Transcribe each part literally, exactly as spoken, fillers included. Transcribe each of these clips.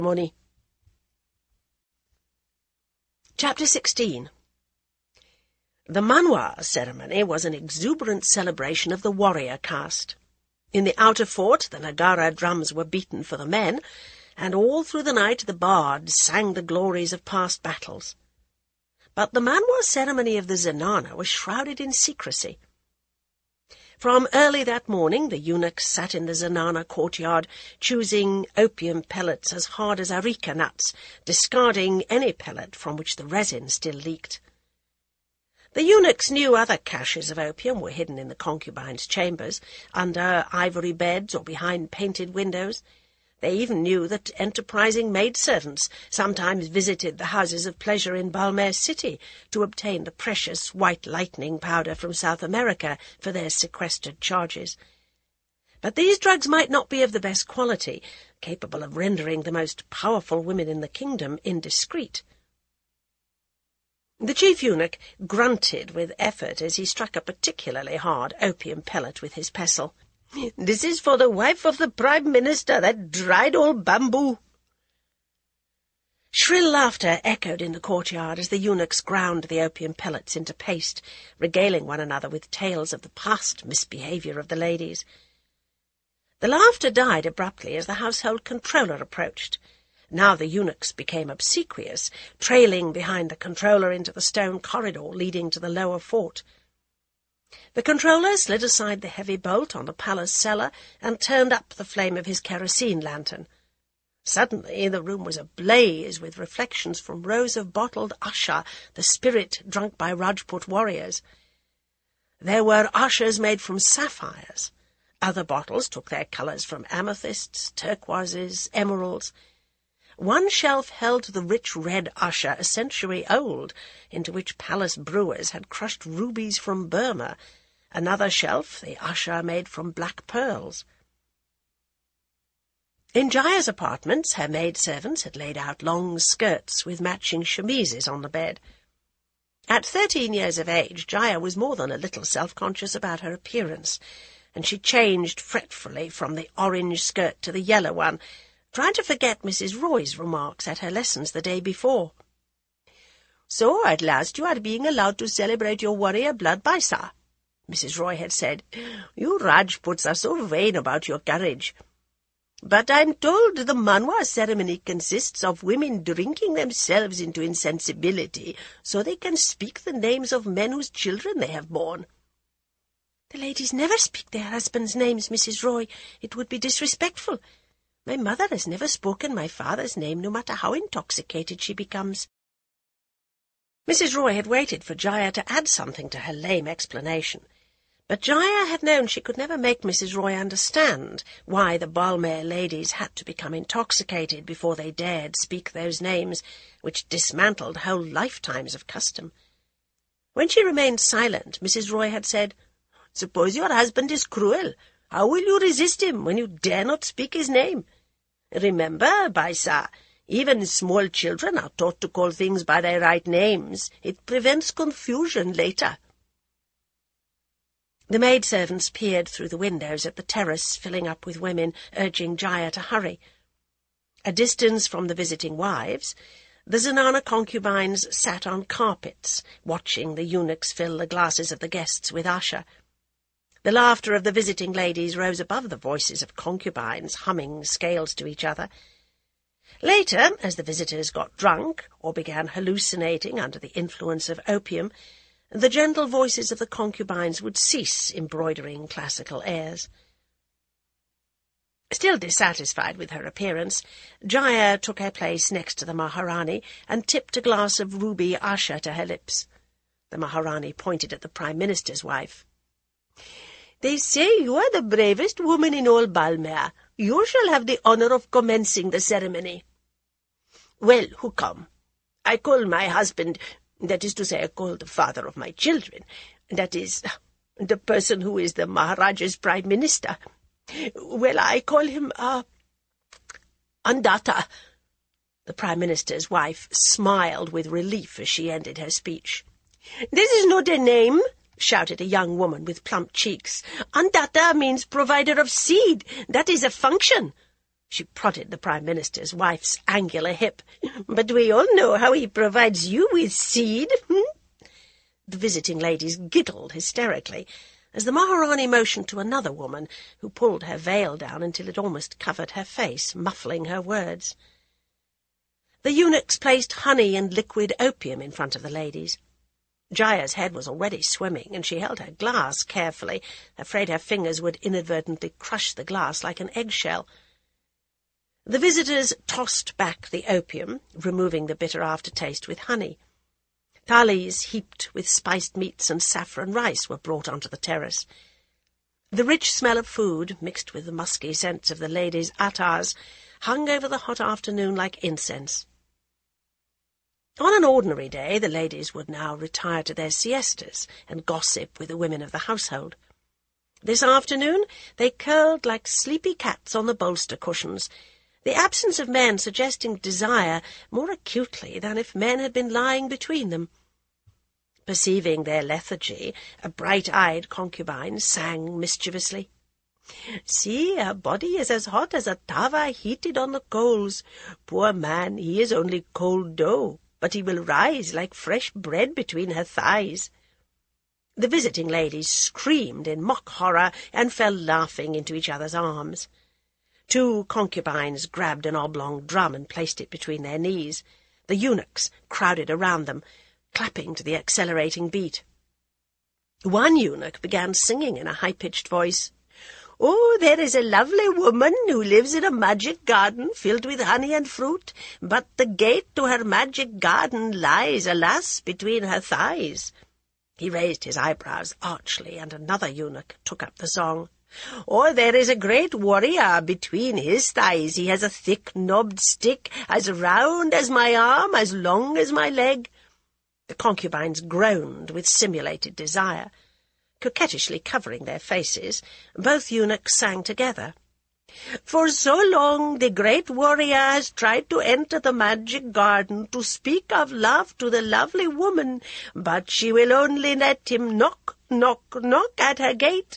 ceremony. Chapter sixteen. The Manwa ceremony was an exuberant celebration of the warrior caste. In the outer fort the Nagara drums were beaten for the men, and all through the night the bards sang the glories of past battles. But the Manwa ceremony of the Zenana was shrouded in secrecy. From early that morning the eunuchs sat in the Zenana courtyard, choosing opium pellets as hard as areca nuts, discarding any pellet from which the resin still leaked. The eunuchs knew other caches of opium were hidden in the concubines' chambers, under ivory beds or behind painted windows. They even knew that enterprising maidservants sometimes visited the houses of pleasure in Balmain City to obtain the precious white lightning powder from South America for their sequestered charges. But these drugs might not be of the best quality, capable of rendering the most powerful women in the kingdom indiscreet. The chief eunuch grunted with effort as he struck a particularly hard opium pellet with his pestle. "This is for the wife of the Prime Minister, that dried old bamboo." Shrill laughter echoed in the courtyard as the eunuchs ground the opium pellets into paste, regaling one another with tales of the past misbehaviour of the ladies. The laughter died abruptly as the household controller approached. Now the eunuchs became obsequious, trailing behind the controller into the stone corridor leading to the lower fort. The controller slid aside the heavy bolt on the palace cellar and turned up the flame of his kerosene lantern. Suddenly the room was ablaze with reflections from rows of bottled asha, the spirit drunk by Rajput warriors. There were ashas made from sapphires. Other bottles took their colours from amethysts, turquoises, emeralds. One shelf held the rich red asha, a century old, into which palace brewers had crushed rubies from Burma. Another shelf, the asha made from black pearls. In Jaya's apartments, her maidservants had laid out long skirts with matching chemises on the bed. At thirteen years of age, Jaya was more than a little self-conscious about her appearance, and she changed fretfully from the orange skirt to the yellow one, trying to forget Missus Roy's remarks at her lessons the day before. "So, at last you are being allowed to celebrate your warrior blood, Baisa," Missus Roy had said. "You Rajputs are so vain about your courage. But I'm told the Manwa ceremony consists of women drinking themselves into insensibility so they can speak the names of men whose children they have borne." "The ladies never speak their husbands' names, Missus Roy. It would be disrespectful. My mother has never spoken my father's name, no matter how intoxicated she becomes." Missus Roy had waited for Jaya to add something to her lame explanation, but Jaya had known she could never make Missus Roy understand why the Balmain ladies had to become intoxicated before they dared speak those names, which dismantled whole lifetimes of custom. When she remained silent, Missus Roy had said, "Suppose your husband is cruel. How will you resist him when you dare not speak his name? Remember, Baisa, even small children are taught to call things by their right names. It prevents confusion later." The maidservants peered through the windows at the terrace filling up with women, urging Jaya to hurry. A distance from the visiting wives, the Zenana concubines sat on carpets, watching the eunuchs fill the glasses of the guests with asha. The laughter of the visiting ladies rose above the voices of concubines humming scales to each other. Later, as the visitors got drunk or began hallucinating under the influence of opium, the gentle voices of the concubines would cease embroidering classical airs. Still dissatisfied with her appearance, Jaya took her place next to the Maharani and tipped a glass of ruby asha to her lips. The Maharani pointed at the Prime Minister's wife. "They say you are the bravest woman in all Balmain. You shall have the honour of commencing the ceremony." "Well, Hukam, I call my husband, that is to say, I call the father of my children, that is, the person who is the Maharaja's Prime Minister. Well, I call him, uh, Andata." The Prime Minister's wife smiled with relief as she ended her speech. "This is not a name," shouted a young woman with plump cheeks. "Andata means provider of seed. That is a function. She prodded the Prime Minister's wife's angular hip. "But we all know how he provides you with seed." The visiting ladies giggled hysterically as the Maharani motioned to another woman, who pulled her veil down until it almost covered her face, muffling her words. The eunuchs placed honey and liquid opium in front of the ladies. Jaya's head was already swimming, and she held her glass carefully, afraid her fingers would inadvertently crush the glass like an eggshell. The visitors tossed back the opium, removing the bitter aftertaste with honey. Thalis heaped with spiced meats and saffron rice were brought onto the terrace. The rich smell of food, mixed with the musky scents of the ladies' attars, hung over the hot afternoon like incense. On an ordinary day, the ladies would now retire to their siestas and gossip with the women of the household. This afternoon they curled like sleepy cats on the bolster cushions, the absence of men suggesting desire more acutely than if men had been lying between them. Perceiving their lethargy, a bright-eyed concubine sang mischievously, "See, her body is as hot as a tava heated on the coals. Poor man, he is only cold dough, but he will rise like fresh bread between her thighs." The visiting ladies screamed in mock horror and fell laughing into each other's arms. Two concubines grabbed an oblong drum and placed it between their knees. The eunuchs crowded around them, clapping to the accelerating beat. One eunuch began singing in a high-pitched voice, "Oh, there is a lovely woman who lives in a magic garden filled with honey and fruit, but the gate to her magic garden lies, alas, between her thighs." He raised his eyebrows archly, and another eunuch took up the song. "Or there is a great warrior between his thighs. He has a thick knobbed stick, as round as my arm, as long as my leg." The concubines groaned with simulated desire. Coquettishly covering their faces, both eunuchs sang together. "For so long the great warrior has tried to enter the magic garden to speak of love to the lovely woman, but she will only let him knock, knock, knock at her gate."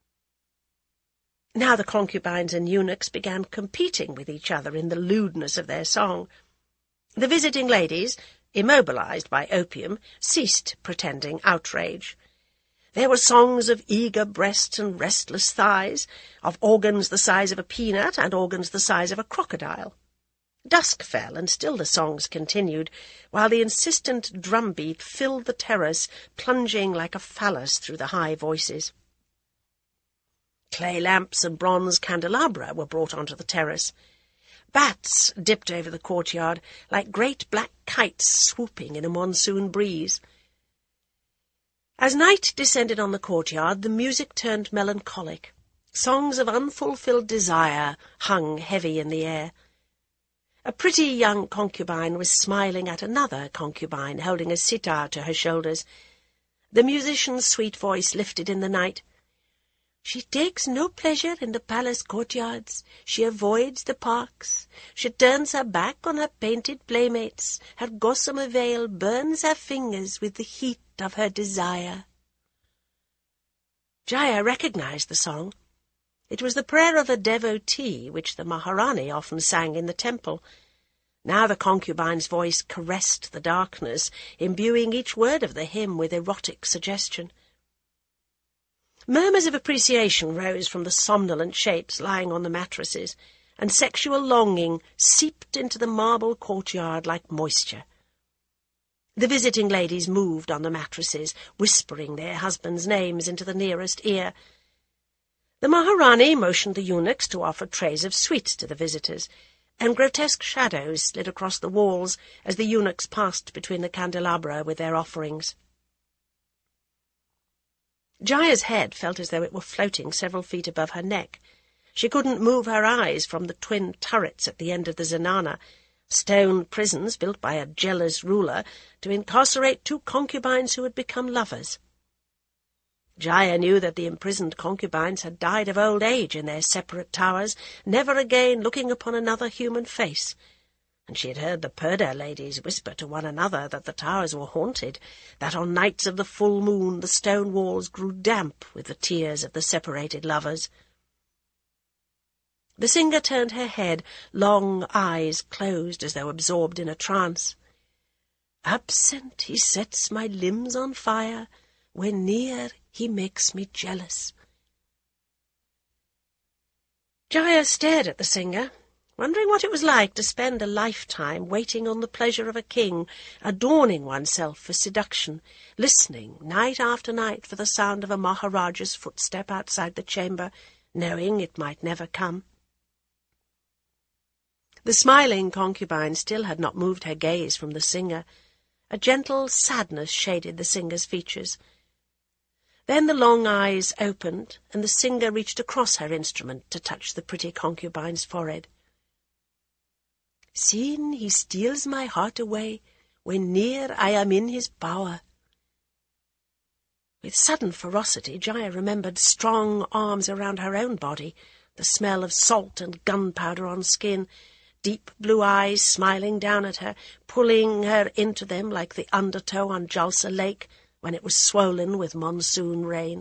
Now the concubines and eunuchs began competing with each other in the lewdness of their song. The visiting ladies, immobilized by opium, ceased pretending outrage. There were songs of eager breasts and restless thighs, of organs the size of a peanut and organs the size of a crocodile. Dusk fell, and still the songs continued, while the insistent drumbeat filled the terrace, plunging like a phallus through the high voices. Clay lamps and bronze candelabra were brought onto the terrace. Bats dipped over the courtyard like great black kites swooping in a monsoon breeze. As night descended on the courtyard, the music turned melancholic. Songs of unfulfilled desire hung heavy in the air. A pretty young concubine was smiling at another concubine, holding a sitar to her shoulders. The musician's sweet voice lifted in the night. "She takes no pleasure in the palace courtyards. She avoids the parks. She turns her back on her painted playmates. Her gossamer veil burns her fingers with the heat of her desire." Jaya recognized the song. It was the prayer of a devotee, which the Maharani often sang in the temple. Now the concubine's voice caressed the darkness, imbuing each word of the hymn with erotic suggestion. Murmurs of appreciation rose from the somnolent shapes lying on the mattresses, and sexual longing seeped into the marble courtyard like moisture. The visiting ladies moved on the mattresses, whispering their husbands' names into the nearest ear. The Maharani motioned the eunuchs to offer trays of sweets to the visitors, and grotesque shadows slid across the walls as the eunuchs passed between the candelabra with their offerings. Jaya's head felt as though it were floating several feet above her neck. She couldn't move her eyes from the twin turrets at the end of the zenana, stone prisons built by a jealous ruler to incarcerate two concubines who had become lovers. Jaya knew that the imprisoned concubines had died of old age in their separate towers, never again looking upon another human face, and she had heard the Purdah ladies whisper to one another that the towers were haunted, that on nights of the full moon the stone walls grew damp with the tears of the separated lovers. The singer turned her head, long eyes closed as though absorbed in a trance. "Absent he sets my limbs on fire, when near he makes me jealous." Jaya stared at the singer, wondering what it was like to spend a lifetime waiting on the pleasure of a king, adorning oneself for seduction, listening night after night for the sound of a Maharaja's footstep outside the chamber, knowing it might never come. The smiling concubine still had not moved her gaze from the singer. A gentle sadness shaded the singer's features. Then the long eyes opened, and the singer reached across her instrument to touch the pretty concubine's forehead. "Seeing he steals my heart away, when near I am in his power." With sudden ferocity, Jaya remembered strong arms around her own body, the smell of salt and gunpowder on skin, deep blue eyes smiling down at her, pulling her into them like the undertow on Jalsa Lake when it was swollen with monsoon rain.